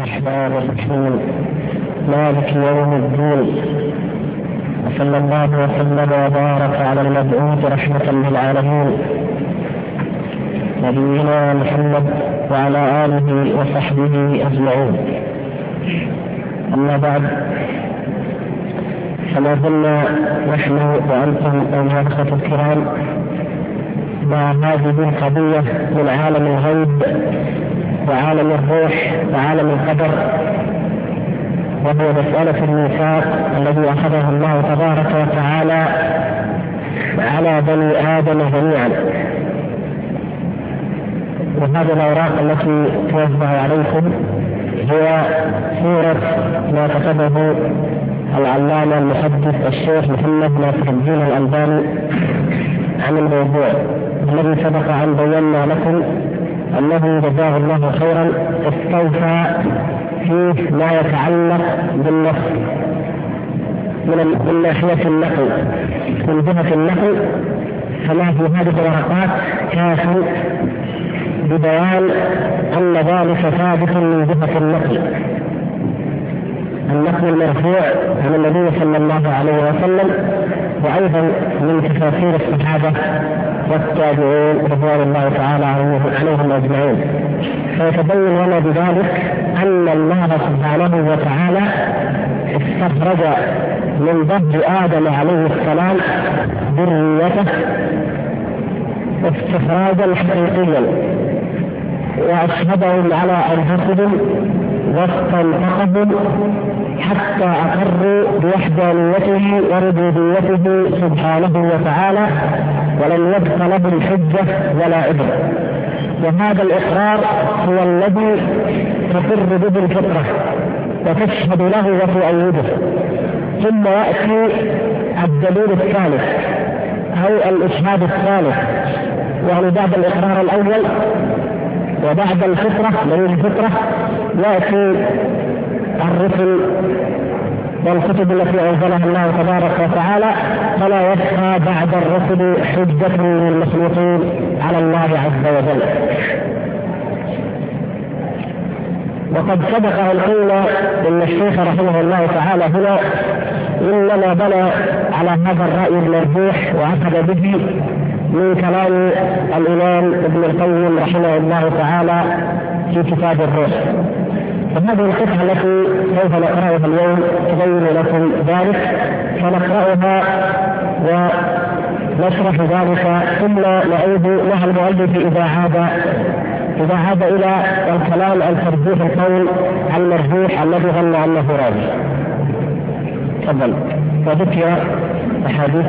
الرحمن الرحيم مالك يوم الدين، وصلى الله وسلم وبارك على المبعوث رحمة للعالمين نبينا محمد وعلى آله وصحبه أجمعين. أما بعد، فما زلنا نحن وأنتم أيها الأخوة الكرام مع هذه القضية من عالم الغيب وعالم الروح وعالم القدر، وهو مسألة الميثاق الذي أخذه الله تبارك وتعالى على بني آدم جميعا. وهذه الأوراق التي توزع عليكم هي صورة ما كتبه العلامة المحدث الشيخ محمد ناصر الدين الألباني عن الموضوع الذي سبق أن بينا لكم أنه جزاه الله خيرا استوفى فيه ما يتعلق بالنص من ناحية النقل، من جهة النقل فما في هذه الورقات كاف ببيان أن ذلك ثابت من جهة النقل المرفوع عن النبي صلى الله عليه وسلم، وأيضا من تفاسير الصحابة والتابعين رضوان الله تعالى عليهم أجمعين. فيتبين لنا بذلك أن الله سبحانه وتعالى استخرج من ظهر آدم عليه السلام ذريته استخراجا حقيقيا، وأشهدهم على أنفسهم واستنطقهم حتى أقروا بوحدانيته وربوبيته سبحانه وتعالى، ولم يبق لهم حجة ولا عذر. وهذا الإقرار هو الذي تقر به الفطرة وتشهد له وتؤيده. ثم يأتي الدليل الثالث أو الإشهاد الثالث، يعني بعد الإقرار الأول وبعد الفطرة دليل الفطرة يأتي الرسل والكتب التي أنزلها الله تبارك وتعالى، فلا يبقى بعد الرسل حجة للمخلوقين على الله عز وجل. وقد سبق أن قلنا إن الشيخ رحمه الله تعالى هنا إنما بنى على هذا الرأي المرجوح وأخذ به من كلام الإمام ابن القيم رحمه الله تعالى في كتاب الروح. فهذه القطعة التي سوف نقرأها اليوم تبين لكم ذلك، فنقرأها ونشرح ذلك ثم نعود مع المؤلف إذا عاد إلى الكلام عن ترجيح القول المرجوح الذي ظن أنه راجح. تفضل. وذكر أحاديث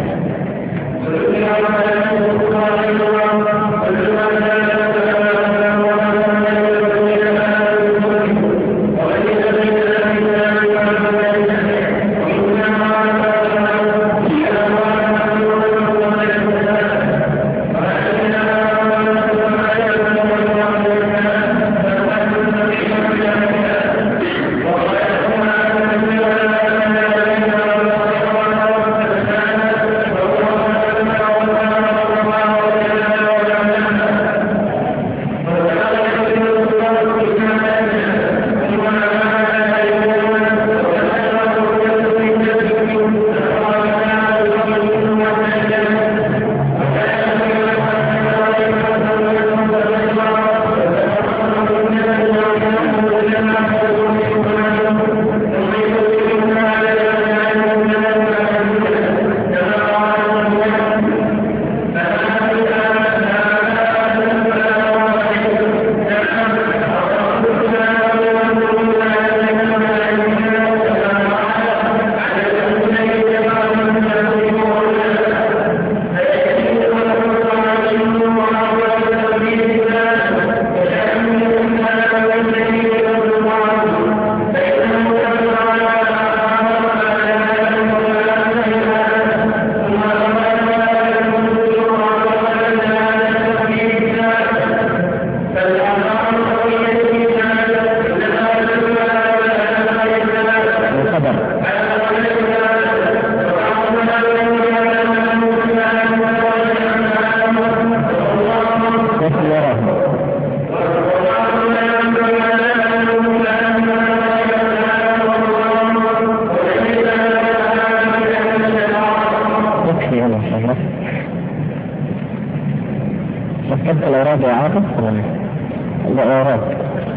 حفظ الأوراق يا عاطف؟ الأوراق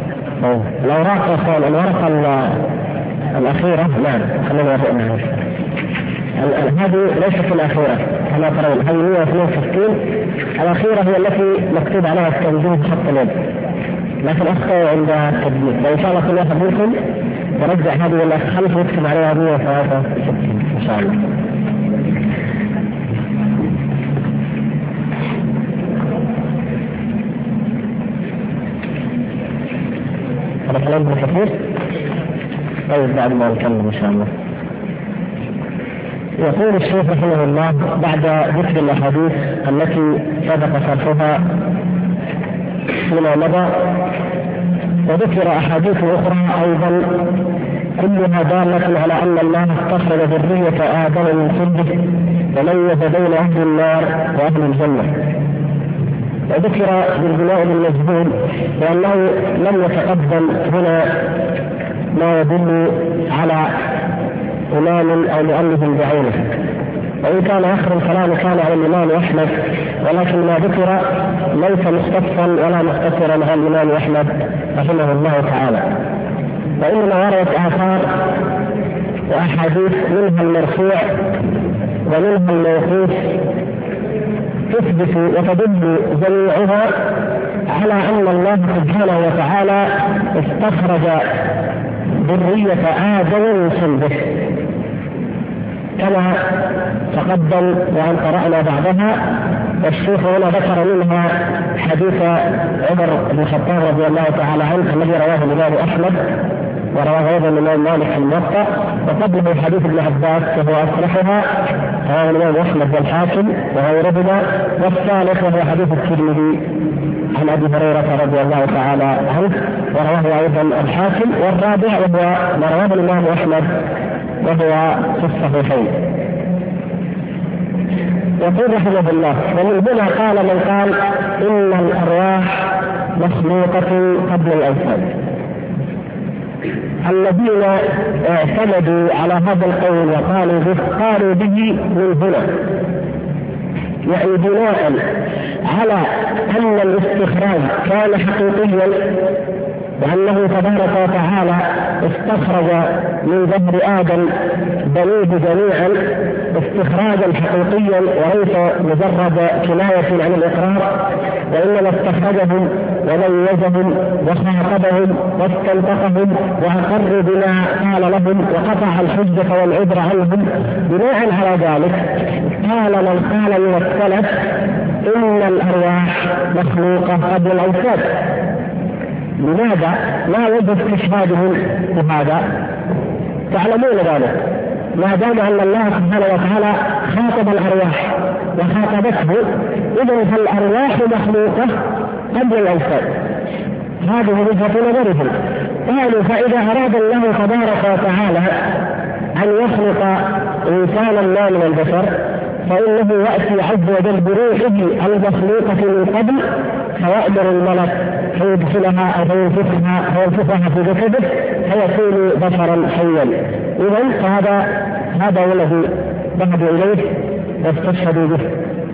الورقة الأخيرة. نعم خلينا نعم. هذه ليست الأخيرة كما ترون، هذه 162. الأخيرة هي التي مكتوب عليها التنزيل خط اليد، لكن أخطأ عند التدبير. فإن شاء الله كل واحد منكم يرجع هذه الخلف ويكتب عليها 163 إن شاء الله. هذا كلام ابن كثير. طيب بعد ما نكمل إن شاء الله. يقول الشيخ رحمه الله بعد ذكر الأحاديث التي سبق شرحها فيما مضى، وذكر أحاديث أخرى أيضا كلها دالة على أن الله استخرج ذرية آدم من صلبه وميز بين أهل النار وأهل الجنة. وذكر بالبناء المجهول لأنه لم يتقدم هنا ما يدل على إمام أو مؤلف بعينه، وإن كان آخر الكلام كان على الإمام أحمد، ولكن ما ذكر ليس مختصا ولا مختصرا عن الإمام أحمد رحمه الله تعالى، وإنما وردت آثار وأحاديث منها المرفوع ومنها الموقوف تثبت وتدل جميعها على أن الله سبحانه وتعالى استخرج ذرية آدم من صلبه كما تقدم وأن قرأنا بعدها. والشيخ هنا ذكر منها حديث عمر بن الخطاب رضي الله تعالى عنه الذي رواه الإمام أحمد ورواه أيضا الإمام مالك في الموطأ، وقبله حديث ابن عباس وهو أصلحها رواه الإمام أحمد والحاكم وغيرهما، والثالث وهو حديث الترمذي عن أبي هريرة رضي الله تعالى عنه ورواه أيضا الحاكم، والرابع وهو ما رواه الإمام أحمد وهو في الصحيحين. يقول رحمه الله: ومن هنا قال من قال إن الأرواح مخلوقة قبل الأجساد. الذين اعتمدوا على هذا القول وقالوا به من هنا، يعني بناء على أن الاستخراج كان حقيقيا وأنه تبارك وتعالى استخرج من ظهر آدم بنيه جميعا استخراجا حقيقيا وليس مجرد كناية عن الإقرار، وإنما استخرجهم وميزهم وخاطبهم واستنطقهم وأقروا بما قال لهم وقطع الحجة والعذر عنهم. بناء على ذلك قال من قال من السلف إن الأرواح مخلوقة قبل الأجساد. لماذا؟ ما وجه استشهادهم بهذا؟ تعلمون ذلك، ما دام أن الله سبحانه وتعالى خاطب الأرواح وخاطبته، إذن فالأرواح مخلوقة قبل الأجساد. هذه وجهة نظرهم. قالوا فإذا أراد الله تبارك وتعالى أن يخلق إنسانا ما من البشر فإنه يأتي عز وجل بروحه المخلوقة من قبل فيأمر الملك فيدخلها أو فينفخها في جسده فيكون بشرا حيا. إذن هذا هو الذي ذهبوا إليه واستشهدوا به.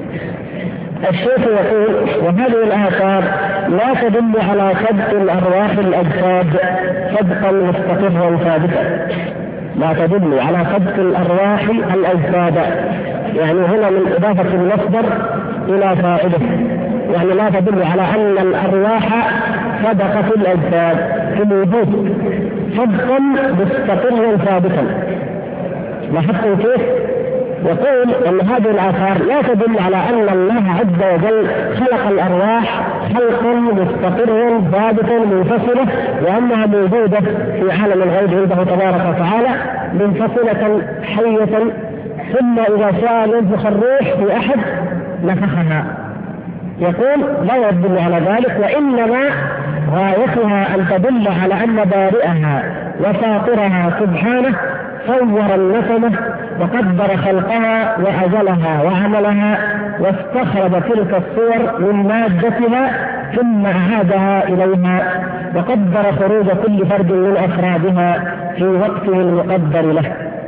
الشيخ يقول: وهذه الآثار لا تدل على صدق الأرواح الأجساد صدقا مستقرا ثابتا. لا تدل على صدق الأرواح الأجساد، يعني هنا من إضافة المصدر إلى فاعله، يعني لا تدل على أن الأرواح صدقت الأجساد في الوجود صدقا مستقرا ثابتا. لاحظتم كيف؟ يقول أن هذه الآثار لا تدل على أن الله عز وجل خلق الأرواح خلقا مستقرا ثابتا منفصلة وأنها موجودة في عالم الغيب عنده تبارك وتعالى منفصلة حية، ثم إذا شاء ينفخ الروح في أحد نفخها. يقول لا يدل على ذلك، وإنما غايتها أن تدل على أن بارئها وفاطرها سبحانه صور النسمة وقدر خلقها وأجلها وعملها واستخرج تلك الصور من مادتها ثم أعادها إليها وقدر خروج كل فرد من أفرادها في وقته المقدر له.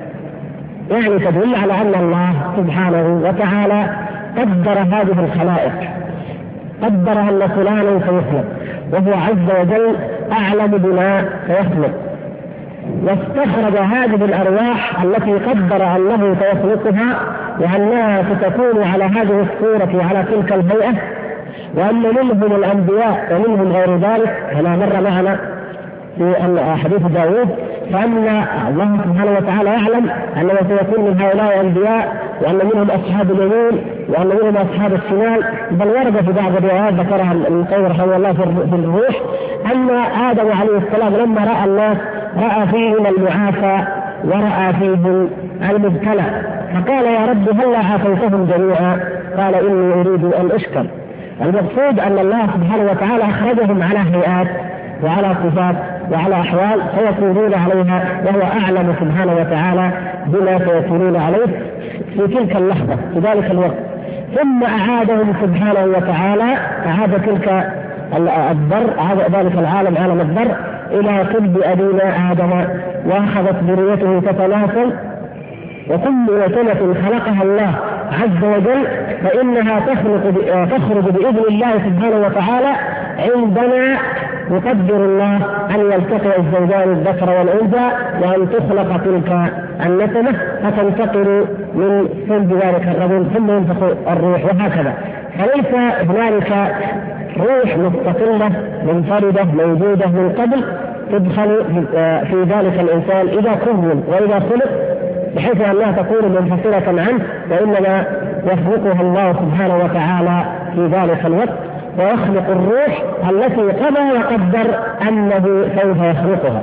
يعني تدل على أن الله سبحانه وتعالى قدر هذه الخلائق قدر أن فلانا سيخلق، وهو عز وجل أعلم بما سيخلق، واستخرج هذه الأرواح التي قدر أنه سيخلقها وأنها ستكون على هذه الصورة وعلى تلك الهيئة، وأن منهم الأنبياء ومنهم غير ذلك كما مر معنا في حديث داود، فأن الله سبحانه وتعالى يعلم أنه سيكون من هؤلاء أنبياء، وأن منهم أصحاب اليمين وأن منهم أصحاب الشمال. بل ورد في بعض الروايات ذكرها القيم رحمه الله في الروح أن آدم عليه السلام لما رأى الناس رأى فيهم المعافى ورأى فيهم المبتلى، فقال يا رب هل عافيتهم جميعا؟ قال إني أريد أن أشكر. المقصود أن الله سبحانه وتعالى أخرجهم على هيئات وعلى صفات وعلى أحوال سيكونون عليها، وهو أعلم سبحانه وتعالى بما سيكونون عليه في تلك اللحظة في ذلك الوقت. ثم أعادهم سبحانه وتعالى، أعاد تلك الذر، أعاد ذلك العالم عالم الذر إلى صلب أبينا آدم، وأخذت ذريته تتناسل، وكل سنة خلقها الله عز وجل فإنها تخرج بإذن الله سبحانه وتعالى عندما يقدر الله أن يلتقي الزوجان الذكر والأنثى، وأن تخلق تلك النسمة فتنتقل من صلب ذلك الرجل ثم ينفخ الروح، وهكذا. فليس هنالك روح مستقلة منفردة موجودة من قبل تدخل في ذلك الإنسان إذا كون وإذا خلق بحيث أنها تكون منفصلة عنه، وإنما يخلقها الله سبحانه وتعالى في ذلك الوقت، ويخلق الروح التي قضى وقدر أنه سوف يخلقها.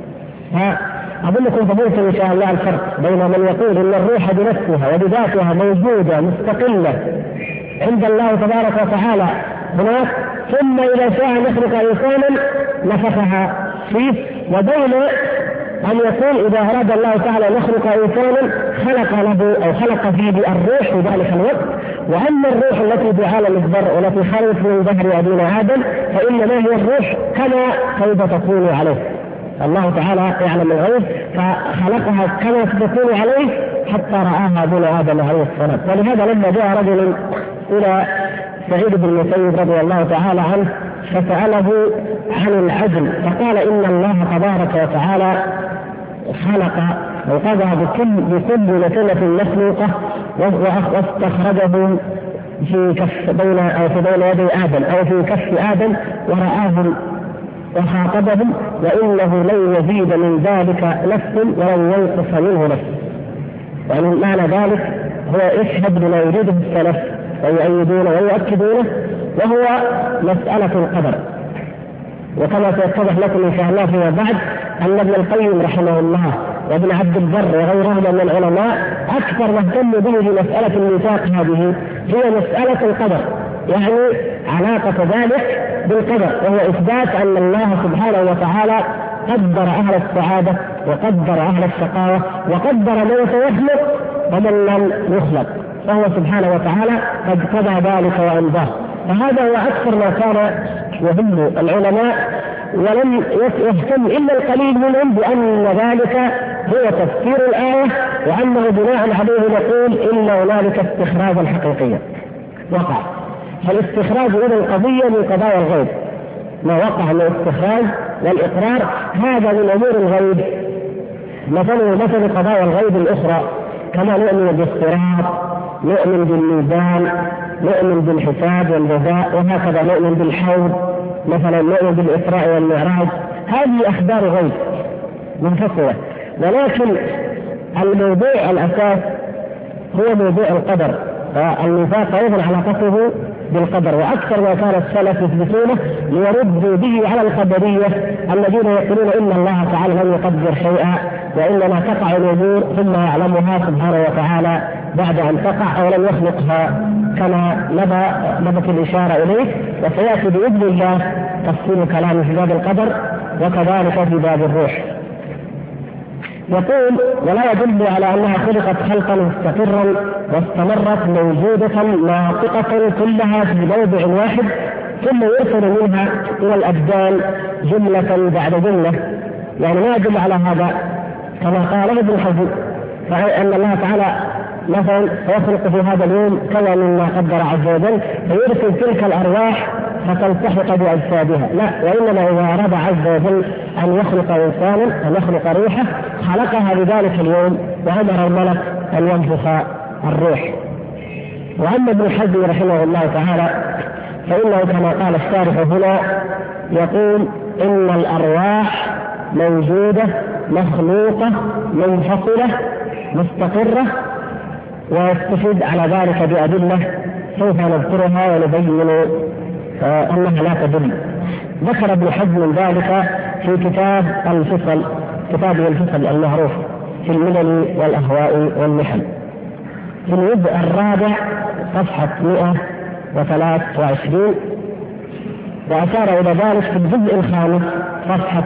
أظنكم فهمتم إن شاء الله الفرق بين من يقول أن الروح بنفسها وبذاتها موجودة مستقلة عند الله تبارك وتعالى هناك، ثم إذا شاء يخلق إنسانا نفخها فيه، وبين أن يقول إذا أراد الله تعالى يخلق إنسانا خلق له أو خلق فيه الروح في ذلك الوقت. وأما الروح التي بعالم الذر والتي خلقت من ظهر أبينا آدم فإنما هي الروح كما سوف تكون عليه. الله تعالى يعلم الغيب فخلقها كما ستكون عليه حتى رآها أبونا آدم عليه السلام. ولهذا لما جاء رجل إلى سعيد بن المسيب رضي الله تعالى عنه فسأله عن العدل، فقال إن الله تبارك وتعالى خلق وقضى بكل نسمة مخلوقة واستخرجه في كف بين يدي آدم أو في كف آدم ورآهم وخاطبهم، وإنه لن يزيد من ذلك نفس ولن ينقص منه نفس. يعني معنى ذلك هو يشهد بما يريده السلف ويؤيدونه ويؤكدونه، وهو مسألة القدر. وكما سيتضح لكم إن شاء الله فيما بعد أن ابن القيم رحمه الله وابن عبد البر وغيرهم من العلماء أكثر ما اهتموا به في مسألة الميثاق هذه هي مسألة القدر، يعني علاقة ذلك بالقدر، وهو إثبات أن الله سبحانه وتعالى قدر أهل السعادة وقدر أهل الشقاوة وقدر من سيخلق ومن لم يخلق، فهو سبحانه وتعالى قد قضى ذلك وأمضاه. فهذا هو أكثر ما كان يهم العلماء، ولم يهتم إلا القليل منهم بأن ذلك هو تفسير الآية، وأنه بناء عليه نقول إن هنالك استخراجا حقيقيا وقع. فالاستخراج إلى القضية من قضايا الغيب، ما وقع من الاستخراج والإقرار هذا من أمور الغيب، مثل قضايا الغيب الأخرى كما نؤمن بالصراط، نؤمن بالميزان، نؤمن بالحساب والجزاء، وهكذا نؤمن بالحوض مثلا، نؤمن بالإسراء والمعراج. هذه أخبار غيب منفصلة، ولكن الموضوع الأساس هو موضوع القدر، والميثاق أيضا علاقته بالقدر. وأكثر ما كان السلف يثبتونه ليردوا به على القدرية الذين يقولون إن الله تعالى لم يقدر شيئا، وإنما تقع الأمور ثم يعلمها سبحانه وتعالى بعد أن تقع أو لم يخلقها، كما نبت الإشارة إليه. وسيأتي بإذن الله تفصيل كلام في باب القدر وكذلك في باب الروح. يقول ولا يدل على أنها خلقت خلقا مستقرا واستمرت موجودة ناطقة كلها في موضع واحد ثم يرسل منها إلى الأبدان جملة بعد جملة، يعني لا يدل على هذا كما قال ابن حزم، فأن الله تعالى مثلا يخلق في هذا اليوم كذا مما قدر عز وجل فيرسل تلك الأرواح فتلتحق بأجسادها، لا، وإنما إذا أراد عز وجل أن يخلق إنسانا أن يخلق روحه خلقها بذلك اليوم وأمر الملك أن ينفخ الروح. وأما ابن حزم رحمه الله تعالى فإنه كما قال الشارح هنا يقول إن الأرواح موجودة مخلوقة منفصلة مستقرة، ويستفيد على ذلك بأدلة سوف نذكرها ونبين أنها لا تدل. ذكر ابن حزم ذلك في كتابه الفصل المعروف في الملل والأهواء والمحن في الجزء الرابع صفحة 123، وأشار إلى ذلك في الجزء الخامس صفحة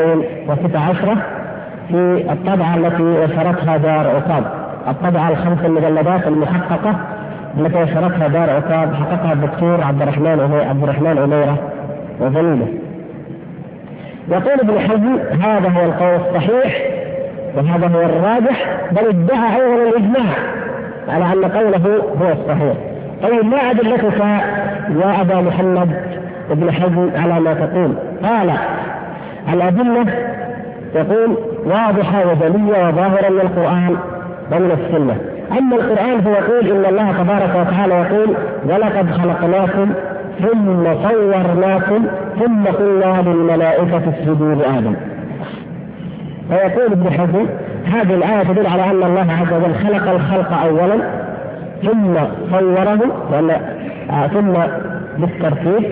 216 في الطبعة التي نشرتها دار عقاب، الطبعة الخمس المجلدات المحققة التي نشرتها دار عقاب حققها الدكتور عبد الرحمن أميرة وزميله. يقول ابن حزم هذا هو القول الصحيح وهذا هو الراجح، بل ادعى أيضا الإجماع على أن قوله هو الصحيح. طيب ما أدلتك يا أبا محمد ابن حزم على ما تقول؟ قال الأدلة يقول واضحة وجلية وظاهرة من القرآن ومن السنة. أما القرآن فيقول إن الله تبارك وتعالى يقول ولقد خلقناكم ثم صورناكم ثم قلنا للملائكة اسجدوا لآدم. فيقول ابن حزم هذه الآية تدل على أن الله عز وجل خلق الخلق أولا ثم صوره ثم بالترتيب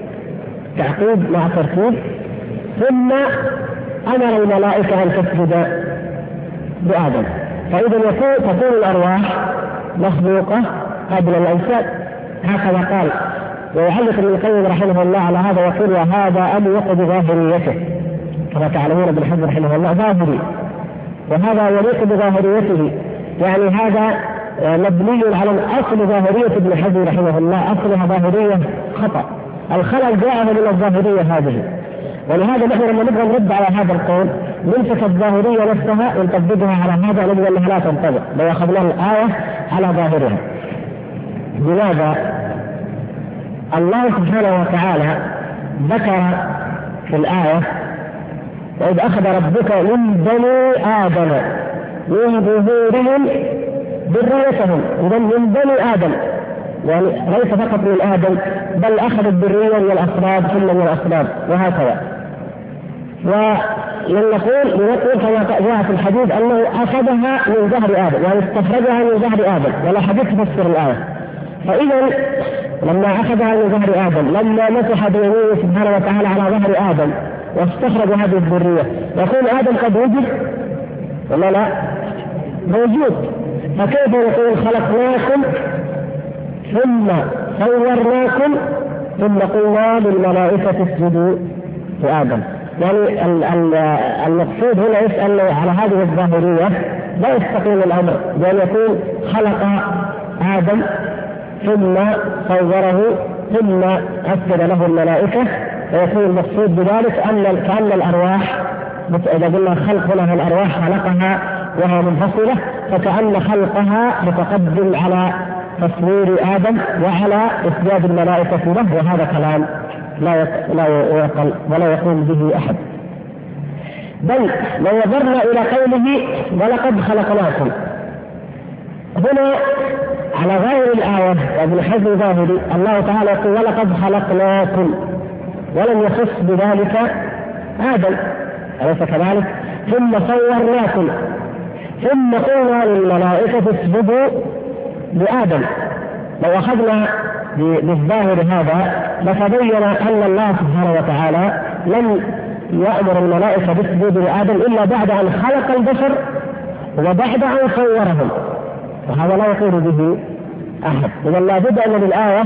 تعقيب مع ترتيب ثم أمر الملائكة أن تسجد لآدم. فإذا تكون الأرواح مخلوقة قبل الأجساد هكذا قال. ويعلق ابن القيم رحمه الله على هذا يقول وهذا أليق بظاهريته، كما تعلمون ابن حزم رحمه الله ظاهري وهذا يليق بظاهريته، يعني هذا مبني على الأصل ظاهرية ابن حزم رحمه الله، أصلها ظاهرية خطأ، الخلل جاءه من الظاهرية هذه. ولهذا نحن لما نبغى نرد على هذا القول نمسك الظاهرية نفسها ونطبقها على هذا نجد أنها لا تنطبق لو أخذنا الآية على ظاهرها. لماذا؟ الله سبحانه وتعالى ذكر في الآية وإذ أخذ ربك من بني آدم من ظهورهم ذريتهم، إذا من بني آدم يعني ليس فقط من آدم بل أخذ الذرية من الأصلاب ثم من الأصلاب وهكذا. ولنقول كما جاء في الحديث أنه أخذها من ظهر آدم يعني استخرجها من ظهر آدم، ولا حديث تفسر الآية. فإذا لما أخذها من ظهر آدم لما مسح بيمينه سبحانه وتعالى على ظهر آدم واستخرج هذه الذرية يكون آدم قد وجد ولا لا؟ موجود. فكيف يقول خلقناكم ثم صورناكم ثم قلنا للملائكة اسجدوا لآدم؟ يعني المقصود هنا يسأل على هذه الظاهرية لا يستقيم الأمر بأن يكون خلق آدم ثم صوره ثم أسجد له الملائكة، ويكون المقصود بذلك كأن الأرواح إذا قلنا خلق لها الأرواح خلقها وهي منفصلة فكأن خلقها متقدم على تصوير آدم وعلى إسجاد الملائكة له، وهذا كلام لا يقل ولا يقوم به أحد. بل لو نظرنا إلى قوله ولقد خلقناكم هنا على غير الآية وابن حزم ظاهري الله تعالى يقول ولقد خلقناكم ولم يخص بذلك آدم أليس كذلك؟ ثم صورناكم ثم قلنا للملائكة اسجدوا لآدم. لو أخذنا بالظاهر هذا لتبين أن الله سبحانه وتعالى لم يأمر الملائكة بالسجود لآدم إلا بعد أن خلق البشر وبعد أن صورهم، وهذا لا يقول به أحد. إذا لا بد أن للآية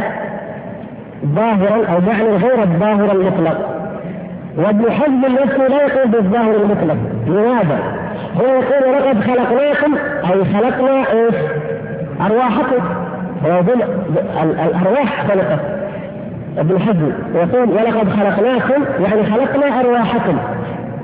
ظاهرا أو معنى غير الظاهر المطلق، وابن حزم نفسه لا يقول بالظاهر المطلق. لماذا؟ هو يقول لقد خلقناكم أي خلقنا أرواحكم، ويقول الأرواح خلقت. ابن حزم يقول ولقد خلقناكم يعني خلقنا أرواحكم.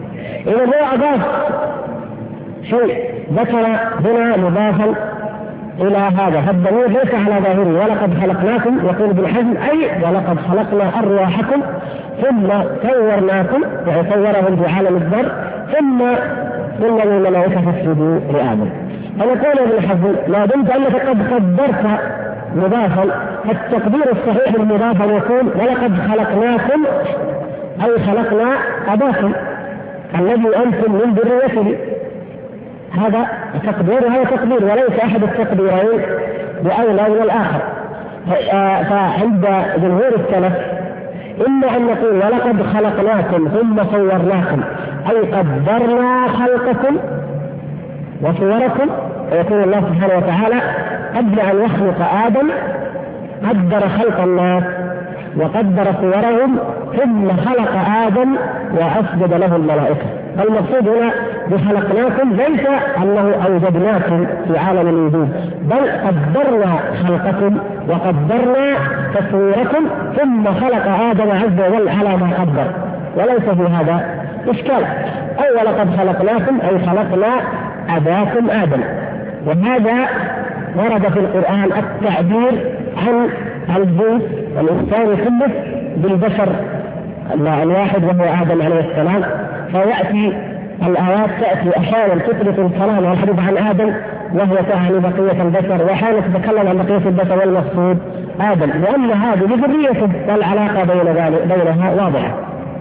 إذا هو أضاف شيء ذكر هنا مضافا إلى هذا، فالضمير ليس على ظاهره ولقد خلقناكم، يقول ابن حزم أي ولقد خلقنا أرواحكم ثم صورناكم، يعني صورهم في عالم الذر ثم قلنا للملائكة فاسجدوا لآدم. فنقول ابن حزم ما دمت أنك قد قدرت مضافا، التقدير الصحيح المضاف يكون ولقد خلقناكم أي خلقنا أباكم الذي أنتم من ذريته. هذا تقدير وهذا تقدير، وليس أحد التقديرين بأولى من الآخر. فعند جمهور السلف إما أن نقول ولقد خلقناكم ثم صورناكم أي قدرنا خلقكم وصوركم، ويقول الله سبحانه وتعالى قبل أن يخلق آدم قدر خلق الناس وقدر صورهم ثم خلق آدم وأسجد له الملائكة. فالمقصود هنا بخلقناكم ليس أنه أوجدناكم في عالم الوجود، بل قدرنا خلقكم وقدرنا تصويركم ثم خلق آدم عز وجل على ما قدر، وليس في هذا إشكال. أي ولقد خلقناكم أي خلقنا أباكم آدم. وهذا ورد في القرآن التعبير عن الجنس الإنسان كله بالبشر الواحد وهو آدم عليه السلام، فيأتي الآيات تأتي أحيانا تطلق الكلام والحديث عن آدم وهو تعني بقية البشر، وأحيانا تتكلم عن بقية البشر والمقصود آدم، لأن هذه ذريته والعلاقة بينها واضحة.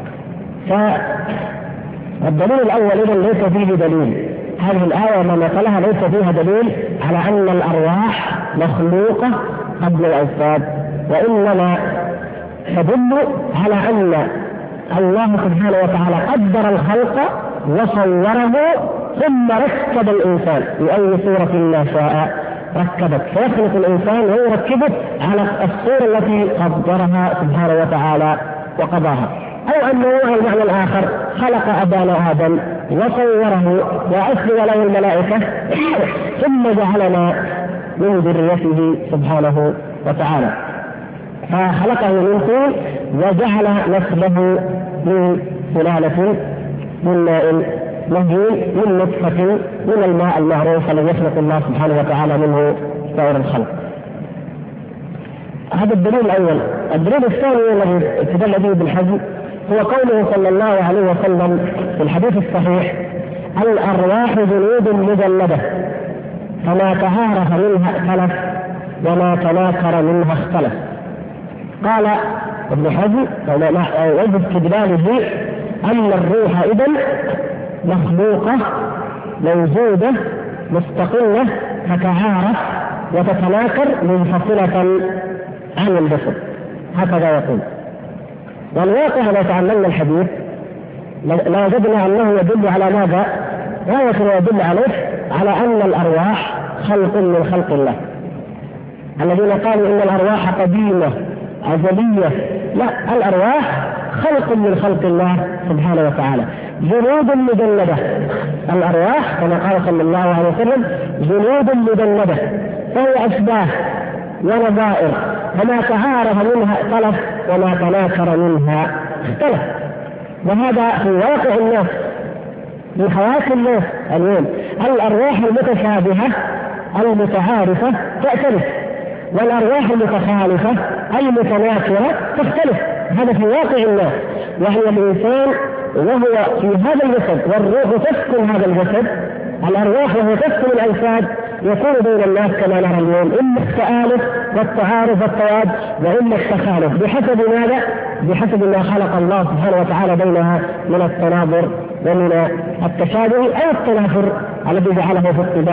فالدليل الأول إذن ليس فيه دليل، هذه الآية وما نقلها ليس فيها دليل على أن الأرواح مخلوقة قبل الأجساد، وإنما تدل على أن الله سبحانه وتعالى قدر الخلق وصوره ثم ركب الإنسان بأي صورة ما شاء ركبت، فيخلق الإنسان ويركبه على الصورة التي قدرها سبحانه وتعالى وقضاها. أو أنه المعنى الآخر خلق أبانا آدم وصوره وأسجد له الملائكة ثم جعلنا من ذريته سبحانه وتعالى، فخلقه من طين وجعل نسله من سلالة من ماء مهين من نطفة من الماء المعروف الذي يخلق الله سبحانه وتعالى منه سائر الخلق. هذا الدليل الأول. الدليل الثاني الذي استدل به ابن حزم هو قوله صلى الله عليه وسلم في الحديث الصحيح: الأرواح جنود مجندة فما تعارف منها ائتلف وما تناكر منها اختلف. قال ابن حزم وجه استدلاله أن الروح إذن مخلوقة موجودة مستقلة تتعارف وتتناكر منفصلة عن الجسد، هكذا يقول. والواقع لو تعلمنا الحديث لا وجدنا أنه يدل على ماذا؟ غاية يدل عليه على أن الأرواح خلق من خلق الله. الذين قالوا إن الأرواح قديمة أزلية، لا، الأرواح خلق من خلق الله سبحانه وتعالى، جنود مجندة. الأرواح كما قال صلى الله عليه وسلم جنود مجندة، فهي أشباه ونظائر، فما تعارف منها ائتلف وما تناكر منها اختلف. وهذا في واقع الناس في حياة الناس اليوم، الأرواح المتشابهة المتعارفة تأتلف، والأرواح المتخالفة المتناكرة تختلف. هذا في واقع الناس، وهي الإنسان وهو في هذا الجسد والروح تسكن هذا الجسد، الأرواح وهو تسكن الأجساد، يكون بين الناس كما نرى اليوم إما التآلف والتعارف والتواد وإما التخالف بحسب ماذا؟ بحسب ما خلق الله سبحانه وتعالى بينها من التناظر ومن التشابه أو التنافر الذي جعله في الطباع.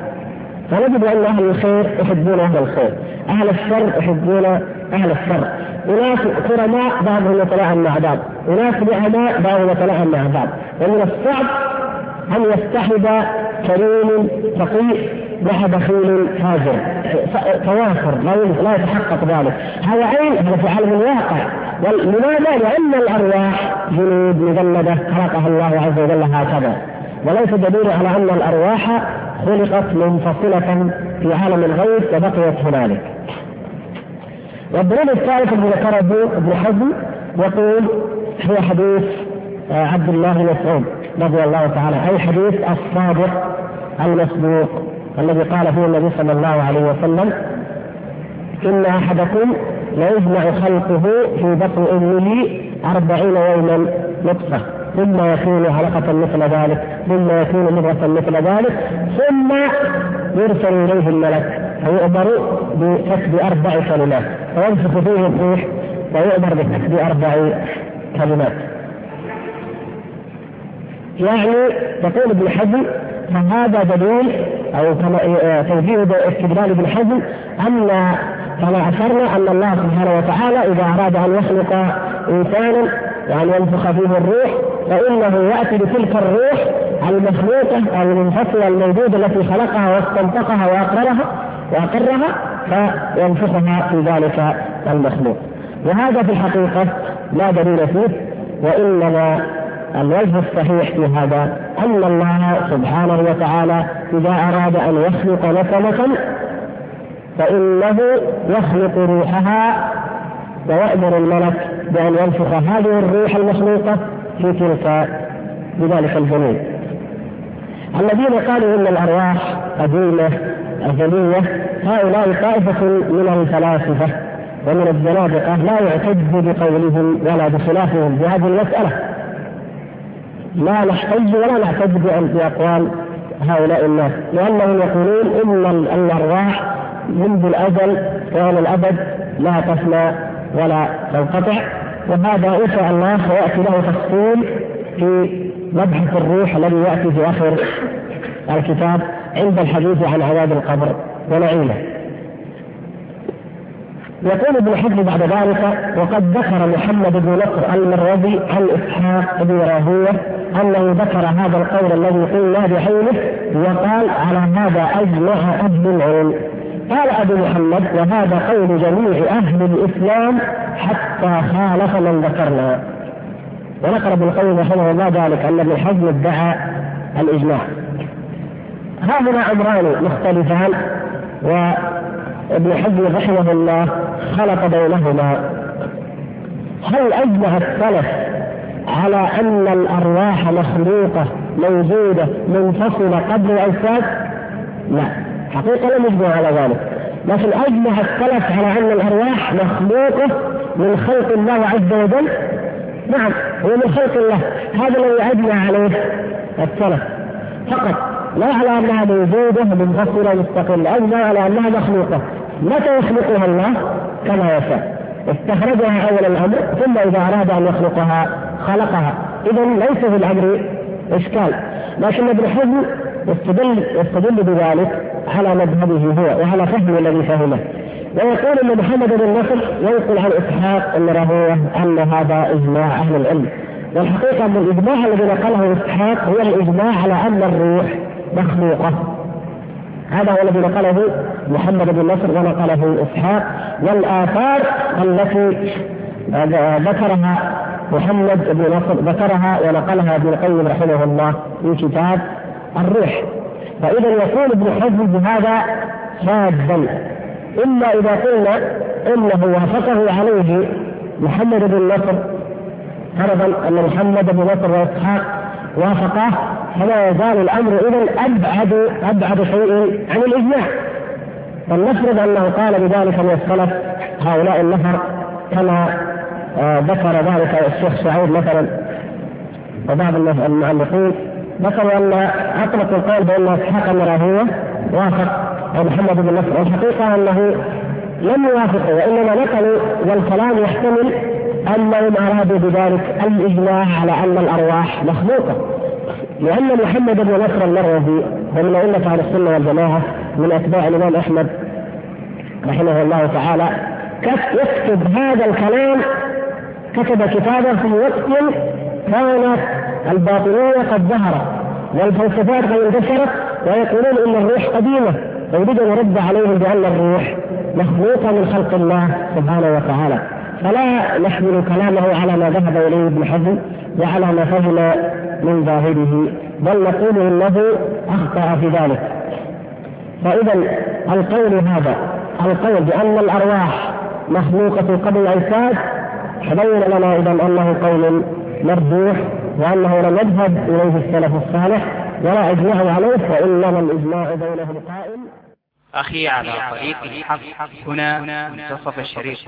فنجد أن أهل الخير يحبون أهل الخير، أهل الشر يحبون أهل الشر، أناس كرماء بعضهم يتلاعب مع بعض، أناس نعماء بعضهم يتلاعب مع بعض. ومن الصعب أن يصطحب كريم تقي مع بخيل فاجر، توافر لا يتحقق ذلك. هذا هذا في عالم الواقع. لماذا؟ لأن الأرواح جنود مجندة خلقها الله عز وجل هكذا، وليس دليل على أن الأرواح خلقت منفصلة في عالم الغيب وبقيت هنالك. والدليل الثالث الذي ذكره ابن حزم يقول هو حديث عبد الله بن مسعود رضي الله تعالى، أي حديث الصادق المصدوق الذي قال فيه النبي صلى الله عليه وسلم: إن أحدكم ليجمع خلقه في بطن أمه 40 يوما نطفة، ثم يكون علقة مثل ذلك، ثم يكون مضغة مثل ذلك، ثم يرسل إليه الملك فيؤمر بكتب 4 كلمات، فينفخ فيه الروح ويؤمر بكتب 4 كلمات. يعني يقول ابن حزم: فهذا دليل أو توجيه استدلال ابن حزم أن كما أشرنا أن الله سبحانه وتعالى إذا أراد أن يخلق إنسانا وأن ينفخ فيه الروح فإنه يأتي بتلك الروح المخلوقة أو المنفصلة الموجودة التي خلقها واستنطقها وأقرها فينفخها في ذلك المخلوق. وهذا في الحقيقة لا دليل فيه، وإنما الوجه الصحيح في هذا أن الله سبحانه وتعالى إذا أراد أن يخلق نسمة فإنه يخلق روحها ويأمر الملك بأن ينفخ هذه الروح المخلوقة في تلك بذلك الجنين. الذين قالوا إن الأرواح قديمة أزلية هؤلاء طائفة من الفلاسفة ومن الزنادقة لا يعتد بقولهم ولا بخلافهم في هذه المسألة، لا نحتج ولا نعتد بأقوال هؤلاء الناس، لأنهم يقولون إن الأرواح منذ الأزل وإلى الأبد لا تفنى ولا تنقطع، وهذا إن شاء الله سيأتي له تفصيل في مبحث الروح الذي يأتي في آخر الكتاب عند الحديث عن عذاب القبر ونعيمه. يقول ابن حزم بعد ذلك: وقد ذكر محمد بن نصر المروزي عن إسحاق بن راهويه أنه ذكر هذا القول الذي قلنا بحيله، وقال: على هذا أجمع أهل العلم. قال أبو محمد: وهذا قول جميع أهل الإسلام حتى خالف من ذكرنا. ونقل ابن القيم رحمه الله ذلك أن ابن حزم ادعى الإجماع. هذا أمران مختلفان، وابن حزم رحمه الله خلط بينهما. هل أجمع السلف على أن الأرواح مخلوقة موجودة منفصلة قبل الأجساد؟ لا، حقيقة لم يجمع على ذلك، لكن أجمع السلف على أن الأرواح مخلوقة من خلق الله عز وجل. نعم، هو من خلق الله، هذا الذي أجمع عليه السلف فقط، لا على أنها موجودة منفصلة مستقلة، أجمع على أنها مخلوقة. متى يخلقها الله؟ كما يشاء، استخرجها أول الأمر ثم إذا أراد أن يخلقها خلقها. إذن ليس في الأمر إشكال، لكن ابن حزم يستدل بذلك على مذهبه هو وعلى فهمه الذي فهمه. ويقول ان محمد بن نصر ينقل عن اسحاق بن راهويه ان هذا اجماع اهل العلم، والحقيقه ان الاجماع الذي نقله اسحاق هو الاجماع على ان الروح مخلوقه. هذا هو الذي نقله محمد بن نصر ونقله اسحاق، والآثار التي ذكرها محمد بن نصر ذكرها ونقلها ابن القيم رحمه الله في كتاب الروح. فإذا يقول ابن حزم بهذا شاذا، إلا إذا قلنا إنه وافقه عليه محمد بن نصر، فرضا أن محمد بن نصر وإسحاق وافقه، فلا يزال الأمر إذن أبعد شيء عن الإجماع. فلنفرض أنه قال بذلك من السلف هؤلاء النفر كما ذكر ذلك الشيخ سعود مثلا وبعض المعلقين ذكروا أن أطلق القول بأن إسحاق بن راهويه وافق محمد بن نصر، والحقيقة أنه لم يوافقوا، وإنما نقلوا والكلام يحتمل أنهم أرادوا بذلك الإجماع على أن الأرواح مخلوقة، لأن محمد بن نصر المروزي ومن أئمة أهل السنة والجماعة من أتباع الإمام أحمد رحمه الله تعالى يكتب هذا الكلام، كتب كتابا في وقت كانت الباطنية قد ظهرت والفلسفات قد انتشرت ويقولون إن الروح قديمة، ويريد أن يرد عليهم بأن الروح مخلوقة من خلق الله سبحانه وتعالى. فلا نحمل كلامه على ما ذهب إليه ابن حزم وعلى ما فهم من ظاهره، بل نقول إنه أخطأ في ذلك. فإذا القول هذا القول بأن الأرواح مخلوقة قبل الأجساد تبين لنا إذن أنه قول مرجوح، وأنه لم يذهب إليه السلف الصالح، ولا أجمعوا عليه، وإنما الإجماع بينهم قائم. أخي على طريق الحق هنا منتصف الشريط.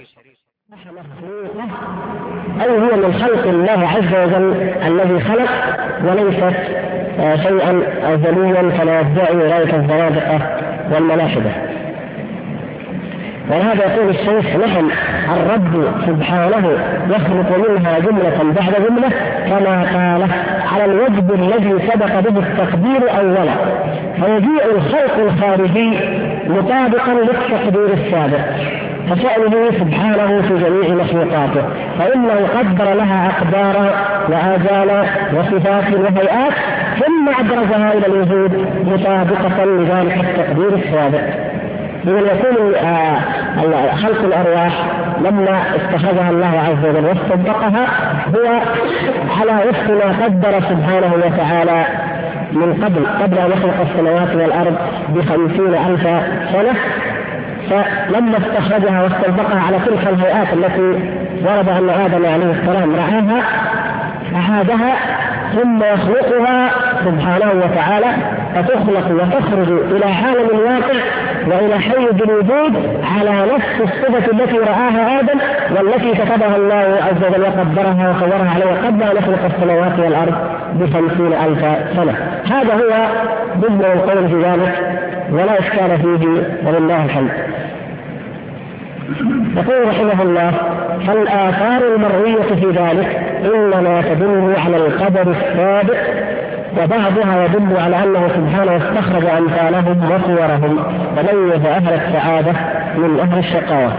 أي هي من خلق الله عز وجل الذي خلق، وليست شيئا أزليا كما يدعي ولاية الزنادقة والملاحدة. ولهذا يقول الشيخ: نحن الرب سبحانه يخلق منها جملة بعد جملة كما قال على الوجه الذي سبق به التقدير أولا، فيجيء الخلق الخارجي مطابقا للتقدير السابق، فشأنه سبحانه في جميع مخلوقاته، فإنه قدر لها أقدارا وآجالا وصفات وهيئات ثم أبرزها إلى الوجود مطابقة لذلك التقدير السابق. إذن يكون خلق الأرواح لما اتخذها الله عز وجل واستطبقها هو على وفق ما قدر سبحانه وتعالى من قبل أن يخلق السماوات والأرض ب50,000 سنة. فلما استخرجها واستطبقها على تلك الهيئات التي ورد أن آدم عليه السلام رعاها أعادها ثم يخلقها سبحانه وتعالى فتخلق وتخرج إلى عالم الواقع وإلى حيز الوجود على نفس الصفة التي رآها آدم والتي كتبها الله عز وجل وقدرها وصورها عليه قبل أن يخلق السماوات والأرض ب50,000 سنة. هذا هو ضمن القول في ذلك ولا إشكال فيه ولله الحمد. يقول رحمه الله: فالآثار المروية في ذلك إنما تدل على القدر السابق، وبعضها يدل على أنه سبحانه استخرج أمثالهم وصورهم وميز أهل السعادة من أهل الشقاوة.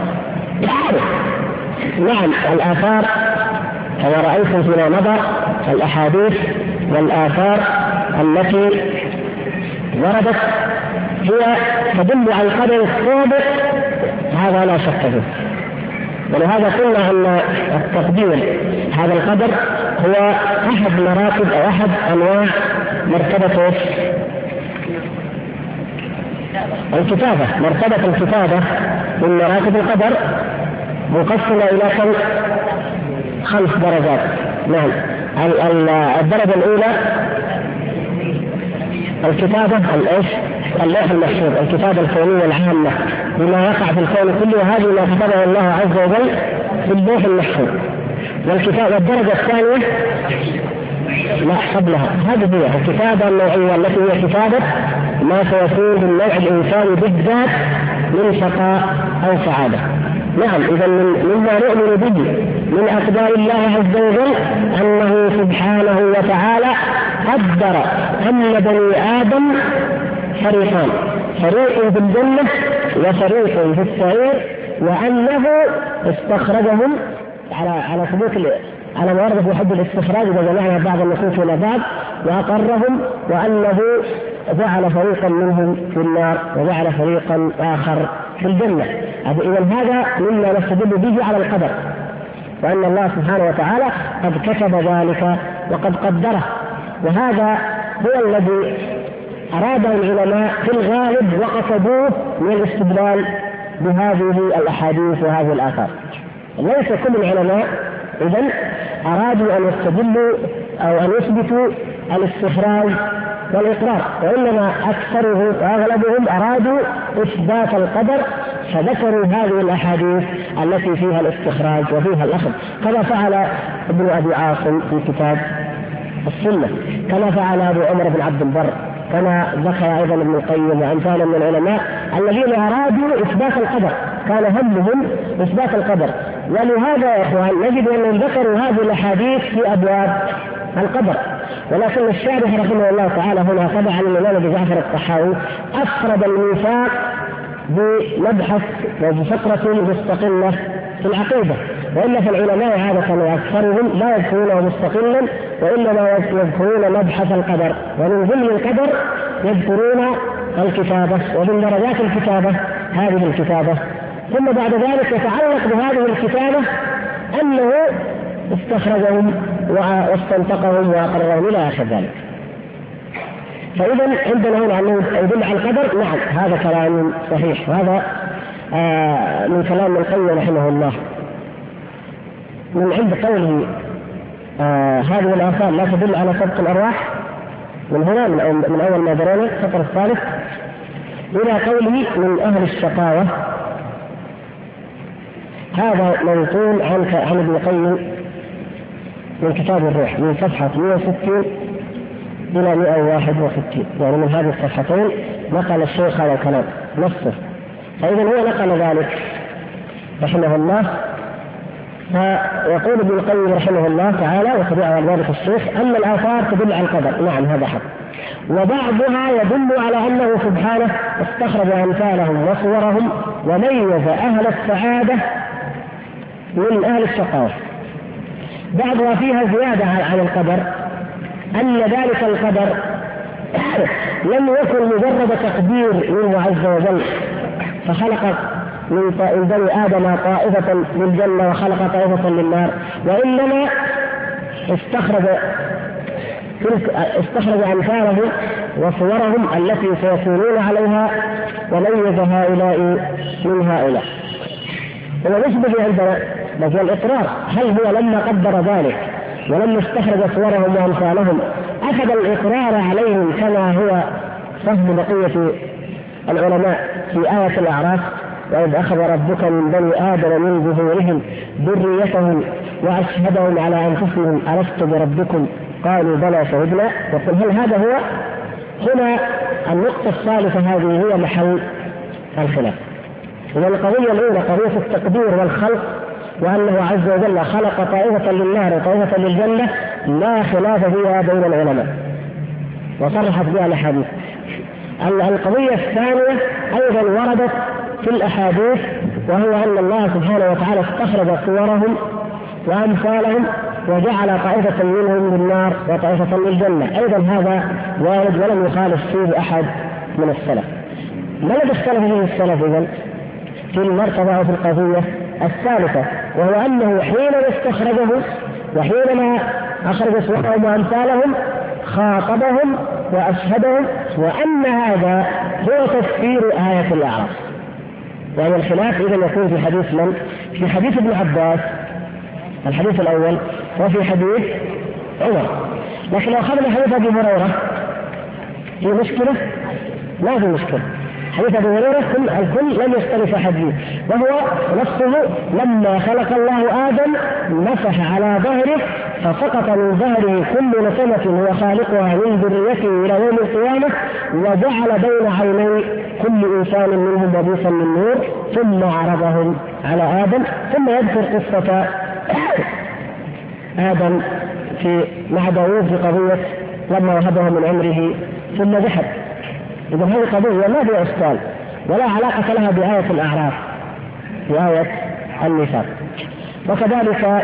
نعم، الآثار كما رأيتم فيما مضى الأحاديث والآثار التي وردت هي تدل على القدر السابق، هذا لا شك فيه. ولهذا قلنا أن التقدير هذا القدر هو أحد مراتب أو أحد أنواع مرتبة الكتابة. مرتبة الكتابة من مراتب القدر مقسمة إلى 5 درجات. نعم، الدرجة الأولى الكتابة اللوح المحفوظ، الكتابة الكونية العامة بما يقع في الكون كله، هذه ما كتبه الله عز وجل في اللوح المحفوظ. والكتابة الدرجة الثانية لا قبلها، هذه هي الكتابة النوعية التي هي كتابة ما سيكون بالنوع الإنساني بالذات من شقاء أو سعادة. نعم، إذا مما نؤمن به من أقدار الله عز وجل أنه سبحانه وتعالى قدر أن بني آدم فريقان، فريق في الجنة وفريق في السعير، وأنه استخرجهم على ثبوت على ما ورد في حد الاستخراج وجمعنا بعض النصوص إلى بعض وأقرهم، وأنه جعل فريقا منهم في النار وجعل فريقا آخر في الجنة. إذن هذا مما نستدل به على القدر، وأن الله سبحانه وتعالى قد كتب ذلك وقد قدره. وهذا هو الذي أراده العلماء في الغالب وقصدوه من الاستدلال بهذه الأحاديث وهذه الآثار. ليس كل العلماء إذن أرادوا أن يستدلوا أو أن يثبتوا الاستخراج والإقرار، وإنما أكثرهم وأغلبهم أرادوا إثبات القدر، فذكروا هذه الأحاديث التي فيها الاستخراج وفيها الأخذ، كما فعل ابن أبي عاصم في كتاب السنة، كما فعل أبو عمر بن عبد البر، كما ذكر أيضا ابن القيم وأمثال من العلماء الذين أرادوا إثبات القدر، كان همهم إثبات القدر. ولهذا يا إخوان نجد أنهم ذكروا هذه الأحاديث في أبواب القدر، ولكن الشارح رحمه الله تعالى هنا طبعا الإمام أبي جعفر الطحاوي أفرد الميثاق بمبحث وبفقرة مستقلة في العقيدة، وإلا فالعلماء عادة أكثرهم لا يذكرونه مستقلا، وإنما يذكرون مبحث القدر، ومن ضمن القدر يذكرون الكتابة، ومن درجات الكتابة هذه الكتابة. ثم بعد ذلك يتعلق بهذه الكتابة أنه استخرجهم واستنطقهم وأقرهم إلى آخر ذلك. فإذا عندنا هنا أنه يدل على القدر، نعم هذا كلام صحيح، وهذا من كلام القيم رحمه الله. من عند قوله هذه الآثار لا تدل على سبق الأرواح، من هنا من أول ما درينا السطر الثالث إلى قوله من أهل الشقاوة. هذا منقول عن ابن القيم من كتاب الروح من صفحة 160 إلى 161، يعني من هذه الصفحتين نقل الشيخ هذا الكلام نصه. فإذا هو نقل ذلك رحمه الله. فيقول ابن القيم رحمه الله تعالى وتبع على ذلك الشيخ أن الآثار تدل على القدر، نعم هذا حق، وبعضها يدل على أنه سبحانه استخرج أمثالهم وصورهم وميز أهل السعادة من أهل الشقاوة. بعضها فيها زيادة عن القدر، أن ذلك القدر لم يكن مجرد تقدير منه عز وجل فخلق من بني آدم طائفة للجنة وخلق طائفة للنار، وإنما استخرج أمثالهم وصورهم التي سيكونون عليها وميز هؤلاء من هؤلاء. ويشبه عندنا مثل الإقرار، هل هو لما قدر ذلك ولما استخرج صورهم وأمثالهم أخذ الإقرار عليهم كما هو فهم بقية العلماء في آية الأعراف وإذ أخذ ربك من بني آدم من ظهورهم ذريتهم وأشهدهم على أنفسهم ألست بربكم قالوا بلى شهدنا. وقل هل هذا هو؟ هنا النقطة الثالثة هذه هي محل الخلاف. إذا القضية الأولى قضية التقدير والخلق وأنه عز وجل خلق طائفة للنار وطائفة للجنة لا خلاف فيها بين العلماء وصرحت بها الأحاديث. القضية الثانية أيضا وردت في الأحاديث، وهو أن الله سبحانه وتعالى استخرج صورهم وأمثالهم وجعل طائفة منهم للنار وطائفة للجنة. أيضا هذا وارد ولم يخالف فيه أحد من السلف. ما الذي اختلف فيه السلف إذن في المرتبة وفي القضية الثالثة، وهو أنه حينما استخرجه وحينما أخرج صورهم وأمثالهم خاطبهم وأشهدهم، وأن هذا هو تفسير آية الأعراف. يعني الخلاف إذن يكون في حديث من؟ في حديث ابن عباس الحديث الأول وفي حديث عمر. لكن لو أخذنا حديث أبي هريرة في مشكلة؟ لا في مشكلة. حديث أبي هريرة الكل لم يختلف حديث، وهو نفسه لما خلق الله آدم مسح على ظهره فسقط من ظهره كل نسمة هو خالقها من ذريته إلى يوم القيامة، وجعل بين عيني كل إنسان منهم وبيصا من نور، ثم عرضهم على آدم. ثم يذكر قصة آدم مع داوود في قضية لما وهبه من عمره ثم ذهب. إذا هذه قضية ما فيها إشكال ولا علاقة لها بآية الأعراف بآية النساء. وكذلك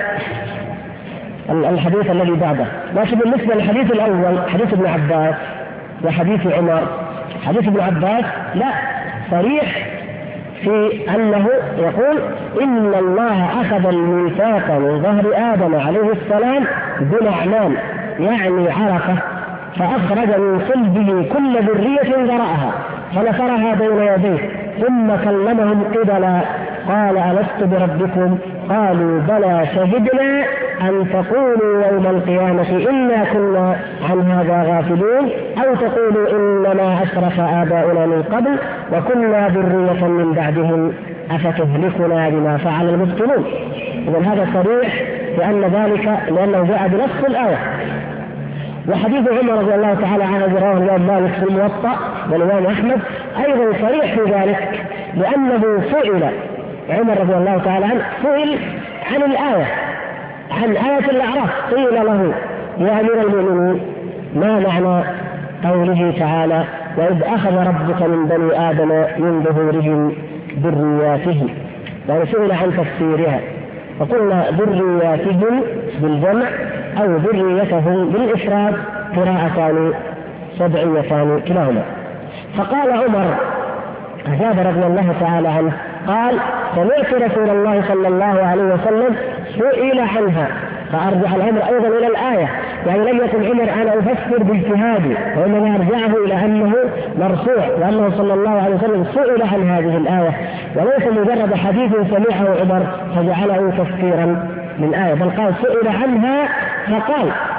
الحديث الذي بعده. لكن بالنسبة للحديث الأول حديث ابن عباس وحديث عمر، حديث ابن عباس لا صريح في أنه يقول إن الله أخذ الميثاق من ظهر آدم عليه السلام بنعمان يعني عرفة، فأخرج من صلبه كل ذرية ذرأها فنثرها بين يديه ثم كلمهم قبلا قال ألست بربكم قالوا بلى شهدنا أن تقولوا يوم القيامة إنا كنا عن هذا غافلين أو تقولوا إنما أشرك آباؤنا من قبل وكنا ذرية من بعدهم أفتهلكنا بما فعل المبطلون. إذن هذا صريح بأن ذلك لأنه جاء بنص الآية. وحديث عمر رضي الله تعالى عنه رواه الإمام مالك في الموطأ والإمام أحمد أيضا صريح في ذلك، لأنه سئل عمر رضي الله تعالى عنه سئل عن الآية عن آية الأعراف، قيل له يا أمير المؤمنين ما معنى قوله تعالى وإذ أخذ ربك من بني آدم من ظهورهم ذرياتهم، يعني سئل عن تفسيرها فقلنا ذرياتهم بالجمع أو ذريتهم بالإفراد قراءتان سبعيتان كلاهما. فقال عمر أجاب رضي الله تعالى عنه قال سمعت رسول الله صلى الله عليه وسلم سئل عنها، فأرجع الأمر أيضا إلى الآية، يعني لم يكن عمر أنا أفسر باجتهادي وإنما أرجعه إلى أنه مرفوع وأنه صلى الله عليه وسلم سئل عن هذه الآية وليس مجرد حديث سمعه عمر فجعله تفسيرا من آية، بل قال سئل عنها فقال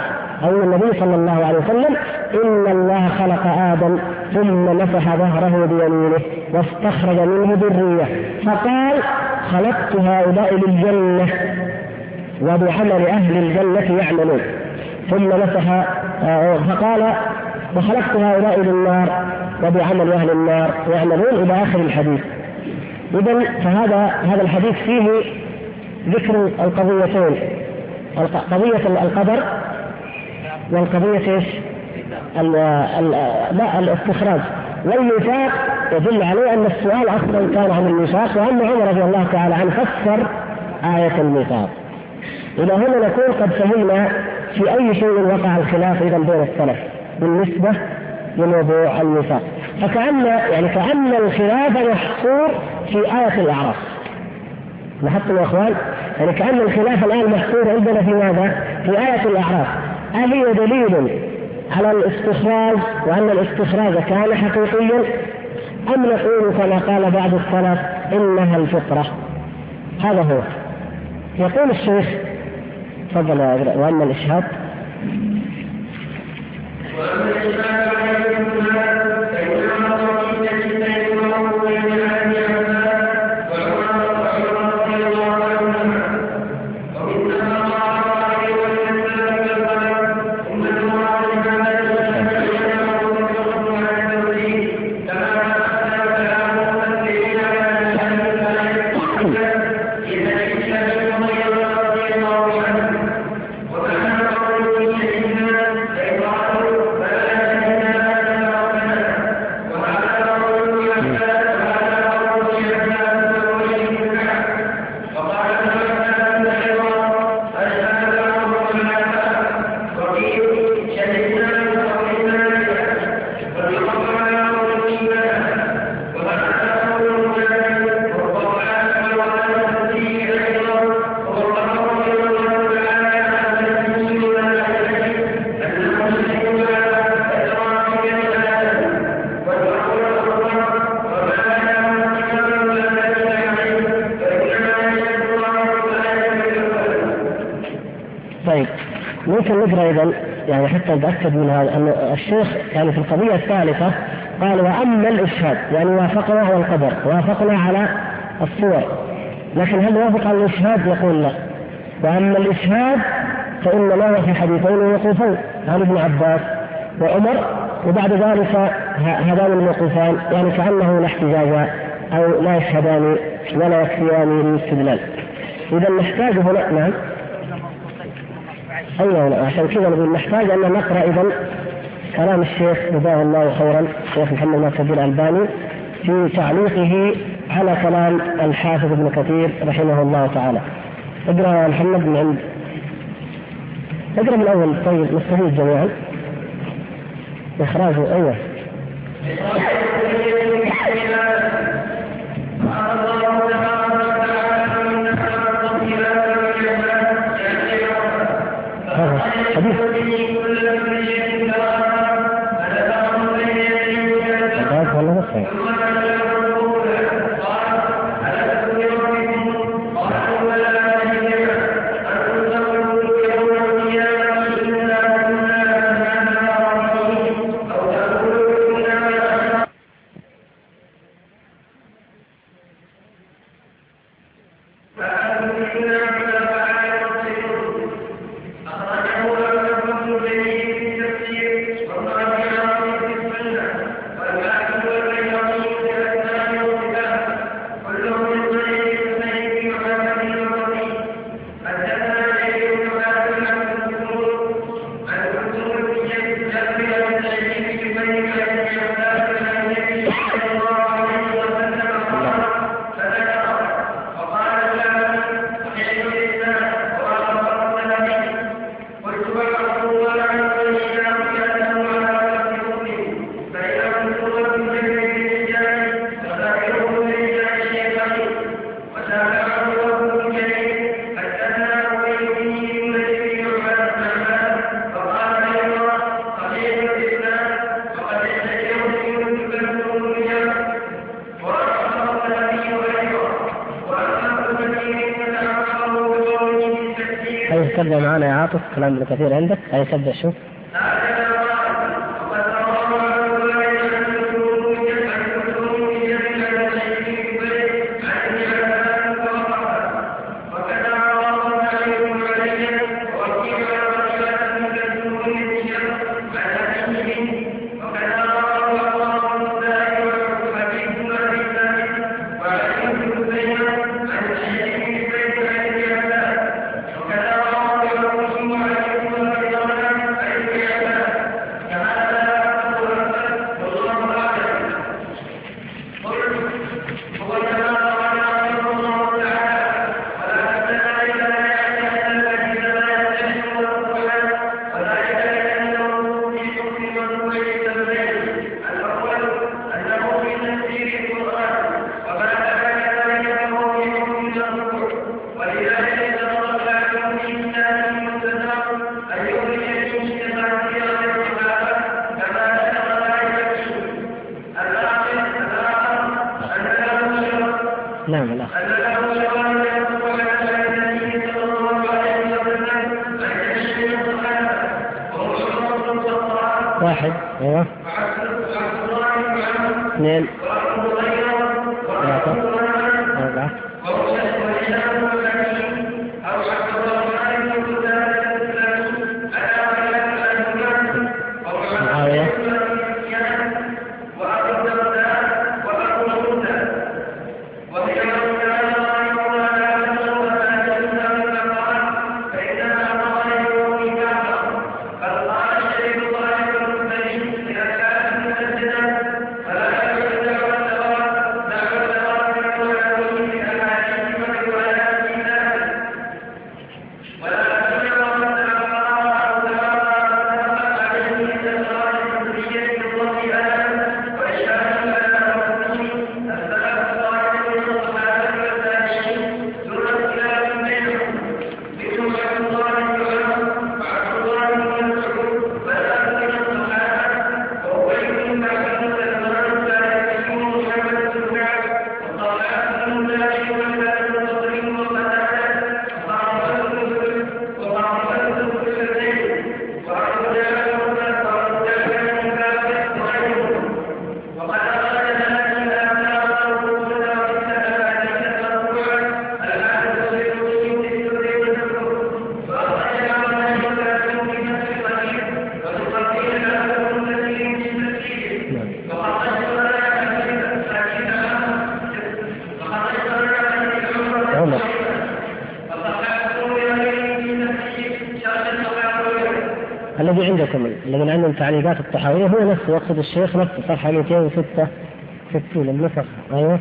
أو النبي صلى الله عليه وسلم إن الله خلق آدم ثم مسح ظهره بيمينه واستخرج منه ذرية فقال خلقت هؤلاء للجنة وبعمل أهل الجنة يعملون، ثم مسح فقال وخلقت هؤلاء للنار وبعمل أهل النار يعملون إلى آخر الحديث. إذن هذا الحديث فيه ذكر القضيتين، قضية القدر والقضية الاستخراج. والميثاق يدل عليه أن السؤال أصلا كان عن الميثاق، وأن عمر رضي الله تعالى عنه فسر آية الميثاق. إلى هنا نكون قد فهمنا في أي شيء وقع الخلاف إذا بين السلف بالنسبة لموضوع الميثاق. كأن الخلاف محصور في آية الأعراف. لاحظتم يا أخوان؟ يعني كأن الخلاف الآن محصور عندنا في ماذا؟ في آية الأعراف. هل هي دليل على الاستخراج وأن الاستخراج كان حقيقيا، أم نقول كما قال بعض السلف إنها الفطرة؟ هذا هو. يقول الشيخ تفضل وأما الإشهاد ممكن نقرأ إذن يعني حتى نتأكد من هذا أن الشيخ يعني في القضية الثالثة قال وأما الإشهاد يعني وافقنا على القدر وافقنا على الصور، لكن هل وافق على الإشهاد؟ يقول لا. وأما الإشهاد فإنما هو في حديثين موقوفين عن ابن عباس وعمر، وبعد ذلك هذان الموقوفان يعني كأنه لا احتجاج أو لا يشهدان ولا يكفيان للاستدلال. إذا نحتاج هنا نعم أيوة، عشان كذا نقول نحتاج أن نقرأ إذن كلام الشيخ جزاه الله خيرا الشيخ محمد ناصر الدين الألباني في تعليقه على كلام الحافظ ابن كثير رحمه الله تعالى. اقرأ يا محمد من عند اقرأ من الأول. طيب نستفيد جميعا إخراجه. أيوة حديث والله صحيح. ترجع معنا يا عاطف كلام ابن كثير عندك هاي تبدأ شوف. نعم الأخ. واحد ايوه اثنين ثلاثة أربعة معاوية الذي عندكم الذي عندهم تعليقات الطحاوية هو نفسه يقصد الشيخ نفسه صفحة 266 النسخ. أيوه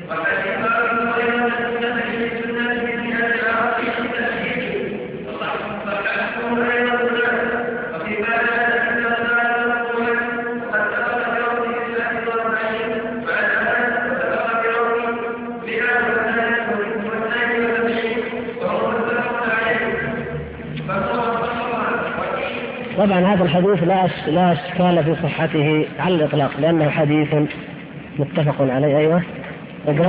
طبعا هذا الحديث لا اشكال في صحته على الاطلاق لانه حديث متفق عليه. ايوه اقرا.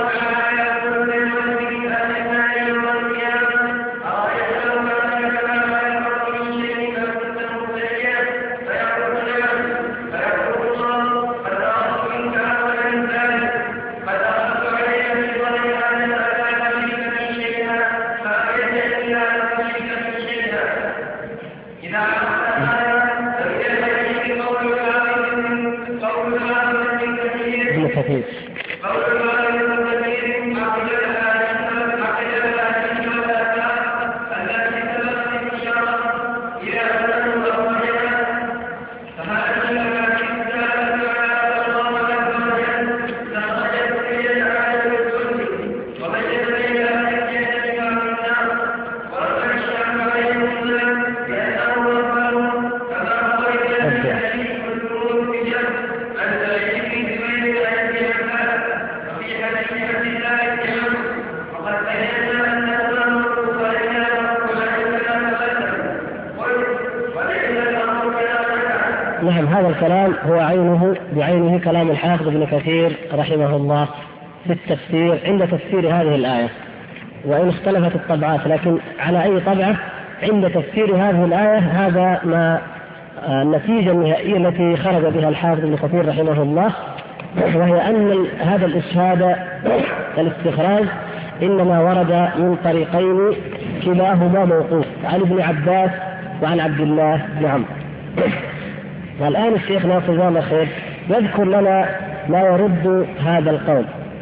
نعم هذا الكلام هو بعينه كلام الحافظ ابن كثير رحمه الله في التفسير عند تفسير هذه الآية، وإن اختلفت الطبعات لكن على أي طبعة عند تفسير هذه الآية هذا ما النتيجة النهائية التي خرج بها الحافظ ابن كثير رحمه الله، وهي أن هذا الإشهاد الاستخراج إنما ورد من طريقين كلاهما موقوف عن ابن عباس وعن عبد الله بن عمرو. والآن الشيخ ناصر جزاه الله خير يذكر لنا ما يرد هذا القول.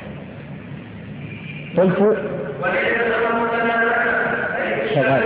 قلت شغال.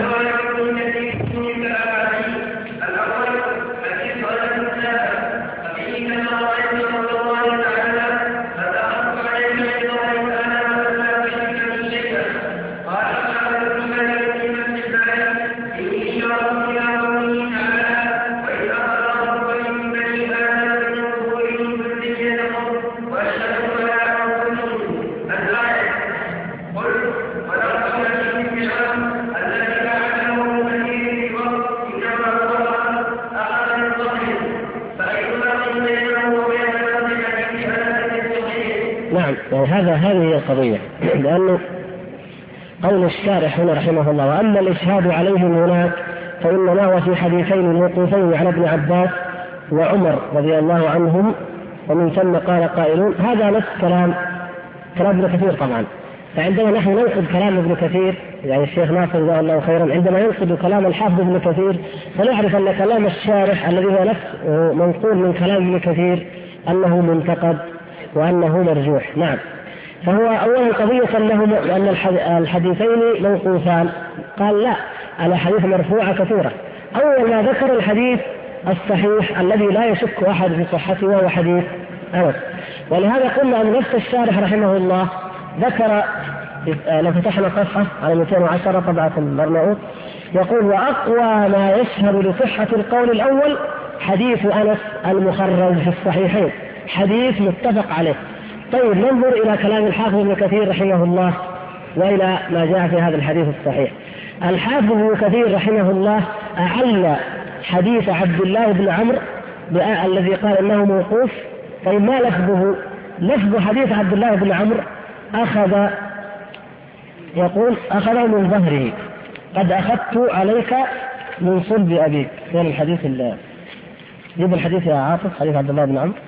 هذه هي القضية، لأنه قول الشارح هنا رحمه الله: وأما الإشهاد عليهم هناك فإنما هو في حديثين موقوفين على ابن عباس وعمر رضي الله عنهم، ومن ثم قال قائلون. هذا نفس كلام ابن كثير طبعا. فعندما نحن ننقد كلام ابن كثير، يعني الشيخ ناصر جزاه الله خيرا عندما ينقد كلام الحافظ ابن كثير فنعرف أن كلام الشارح الذي هو نفس منقول من كلام ابن كثير أنه منتقد وأنه مرجوح. نعم. فهو أولا قضية له أن الحديثين موقوفان، قال لا، الأحاديث مرفوعة كثيرة. أول ما ذكر الحديث الصحيح الذي لا يشك أحد في صحته وهو حديث أنس. ولهذا قلنا أن نفس الشارح رحمه الله ذكر، لو فتحنا صفحة على 210 طبعة البرناؤوط، يقول: وأقوى ما يشهد لصحة القول الأول حديث أنس المخرج في الصحيحين، حديث متفق عليه. طيب ننظر إلى كلام الحافظ ابن كثير رحمه الله وإلى ما جاء في هذا الحديث الصحيح. الحافظ ابن كثير رحمه الله أعل حديث عبد الله بن عمرو الذي قال إنه موقوف. طيب ما لفظه؟ لفظ حديث عبد الله بن عمرو يقول: أخذ من ظهره، قد أخذت عليك من صلب أبيك. فين الحديث؟ جيب الحديث يا عاطف، حديث عبد الله بن عمرو.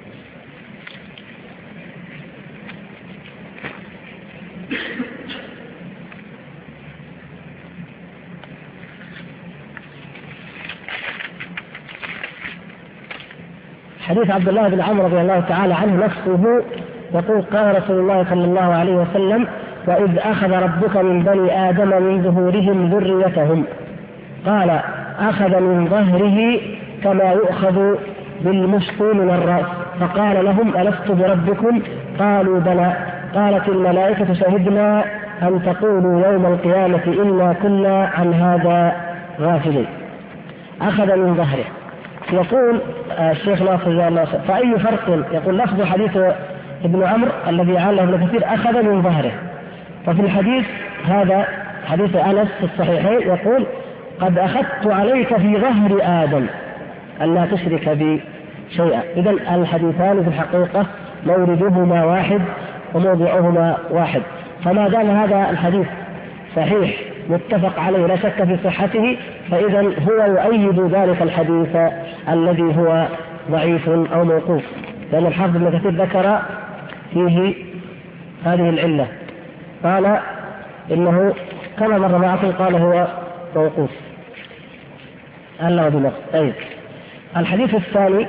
حديث عبد الله بن عمرو رضي الله تعالى عنه نفسه يقول: قال رسول الله صلى الله عليه وسلم: وإذ أخذ ربك من بني آدم من ظهورهم ذريتهم، قال: أخذ من ظهره كما يؤخذ بالمشط من الرأس، فقال لهم: ألست بربكم؟ قالوا: بلى. قالت الملائكة: شهدنا أن تقولوا يوم القيامة إنا كنا عن هذا غافلين. أخذ من ظهره. يقول الشيخ ناصر جزاه الله خير: فأي فرق؟ يقول لفظ حديث ابن عمرو الذي عاله ابن كثير أخذ من ظهره، وفي الحديث هذا حديث أنس في الصحيحين يقول: قد أخذت عليك في ظهر آدم ألا تشرك بي شيئا. إذن الحديثان في الحقيقة موردهما واحد وموضعهما واحد. فما دام هذا الحديث صحيح متفق عليه لا شك في صحته، فإذا هو يؤيد ذلك الحديث الذي هو ضعيف أو موقوف، لأن الحافظ ابن كثير ذكر فيه هذه العلة، قال إنه كما مر معكم قال هو موقوف ألا بنفس. طيب الحديث الثاني: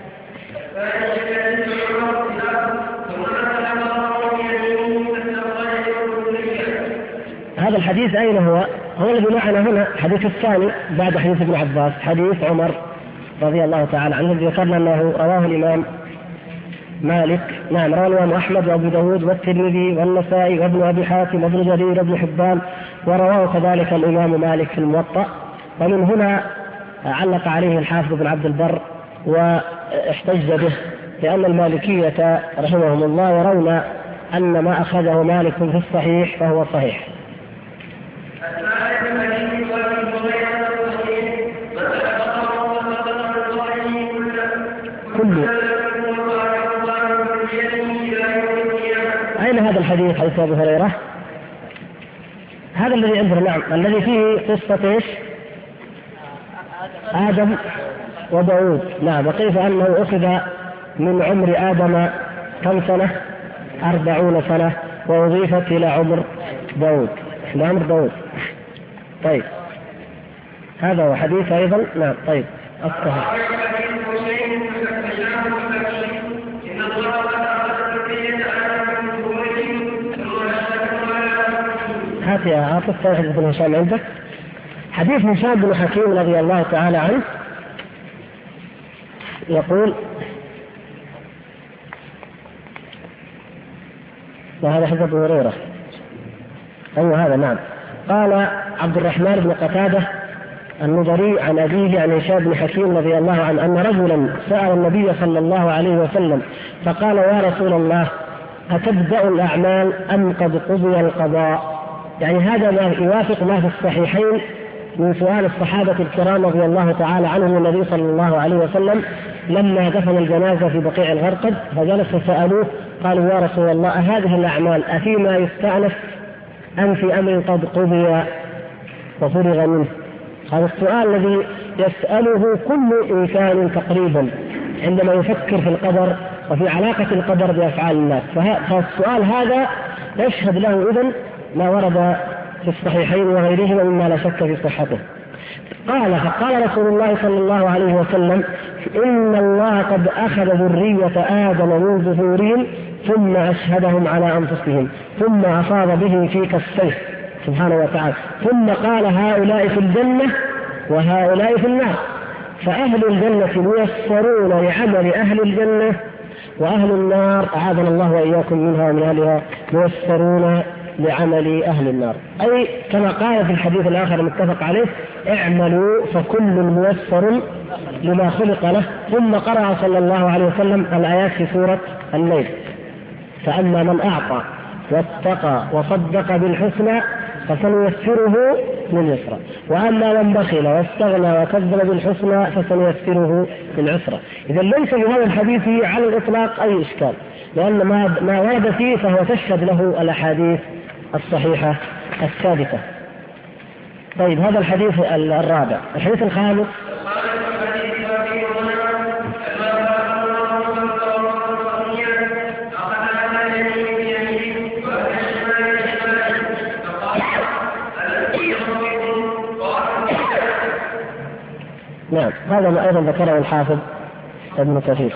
هذا الحديث أين هو؟ هو الذي معنا هنا، الحديث الثاني بعد حديث ابن عباس، حديث عمر رضي الله تعالى عنه، ذكرنا أنه رواه الإمام مالك، نعم، رواه الإمام أحمد وأبو داود والترمذي والنسائي وابن أبي حاتم وابن جرير وابن حبان، ورواه كذلك الإمام مالك في الموطأ. ومن هنا علق عليه الحافظ بن عبد البر واحتج به، لأن المالكية رحمهم الله يرون أن ما أخذه مالك في الصحيح فهو صحيح. كله. أين هذا الحديث حديث أبي هريرة؟ هذا الذي عندنا، نعم، الذي فيه قصة إيش؟ آدم وداود. نعم. وكيف أنه أخذ من عمر آدم كم سنة؟ 40 سنة، وأضيفت إلى عمر داود، إلى عمر داود. طيب هذا هو حديث أيضا. نعم. طيب أصحى هات يا عاطف حديث بن هشام عندك. حديث هشام بن حكيم رضي الله تعالى عنه يقول، وهذا حديث أبي هريرة. أيوة هذا. نعم. قال عبد الرحمن بن قتادة النضري عن أبيه عن هشام بن حكيم رضي الله عنه أن رجلا سأل النبي صلى الله عليه وسلم فقال: يا رسول الله، أتبدأ الأعمال أم قد قضي القضاء؟ يعني هذا ما يوافق ما في الصحيحين من سؤال الصحابة الكرام رضي الله تعالى عنهم النبي صلى الله عليه وسلم لما دفن الجنازة في بقيع الغرقد، فجلس فسألوه قالوا: يا رسول الله، هذه الأعمال أفيما يستأنف أم في أمر قد قضي وفرغ منه؟ هذا السؤال الذي يسأله كل إنسان تقريبا عندما يفكر في القدر وفي علاقة القدر بأفعال الناس. فالسؤال هذا يشهد له إذن ما ورد في الصحيحين وغيرهما مما لا شك في صحته. فقال رسول الله صلى الله عليه وسلم: إن الله قد أخذ ذرية آدم من ظهورهم ثم أشهدهم على أنفسهم ثم أصاب به في كفيه سبحانه وتعالى، ثم قال: هؤلاء في الجنة وهؤلاء في النار، فأهل الجنة ميسرون لعمل أهل الجنة، وأهل النار أعاذنا الله وإياكم منها ومن أهلها ميسرون لعمل أهل النار. أي كما قال في الحديث الآخر المتفق عليه: اعملوا فكل ميسر لما خلق له. ثم قرأ صلى الله عليه وسلم الآيات في سورة الليل: فأما من أعطى واتقى وصدق بالحسنى فسنيسره لليسرى، وأما من بخل واستغنى وكذب بالحسنى فسنيسره للعسرى. إذا ليس في هذا الحديث على الإطلاق أي إشكال، لأن ما ورد فيه فهو تشهد له الأحاديث الصحيحة الثابتة. طيب هذا الحديث الرابع. الحديث الخامس: نعم، هذا ما أيضا ذكره الحافظ ابن كثير.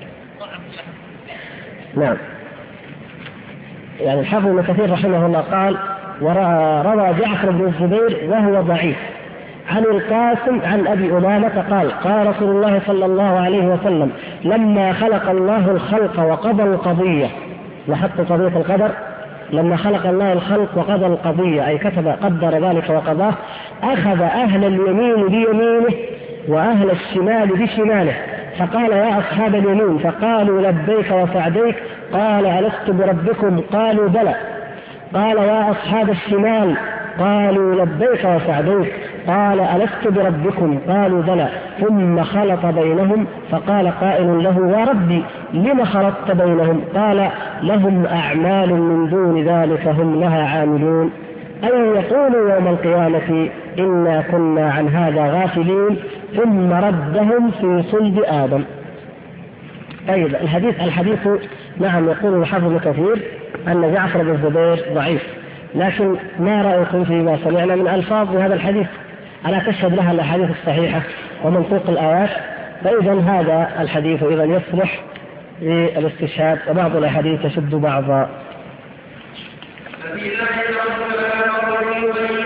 نعم، يعني الحافظ ابن كثير رحمه الله قال: وروى جعفر بن الزبير وهو ضعيف عن القاسم عن أبي أمامة قال: قال رسول الله صلى الله عليه وسلم: لما خلق الله الخلق وقضى القضية، لاحظت قضية القدر، لما خلق الله الخلق وقضى القضية أي قدر ذلك وقضاه، أخذ أهل اليمين بيمينه وأهل الشمال بشماله، فقال: يا أصحاب اليمين، فقالوا: لبيك وسعديك، قال: ألست بربكم؟ قالوا: بلى. قال: يا أصحاب الشمال، قالوا: لبيك وسعديك، قال: ألست بربكم؟ قالوا: بلى. ثم خلط بينهم، فقال قائل له: يا ربي، لم خلطت بينهم؟ قال: لهم أعمال من دون ذلك هم لها عاملون، أي يقولوا يوم القيامة: إنا كنا عن هذا غافلين، ثم ردهم في صلب آدم. طيب الحديث نعم، يقول الحافظ ابن كثير أن جعفر بن الزبير ضعيف، لكن ما رأيكم فيما سمعنا من ألفاظ هذا الحديث؟ ألا تشهد لها الأحاديث الصحيحة ومنطوق الآيات؟ فإذا هذا الحديث إذا يصلح للاستشهاد، وبعض الأحاديث تشد بعضا.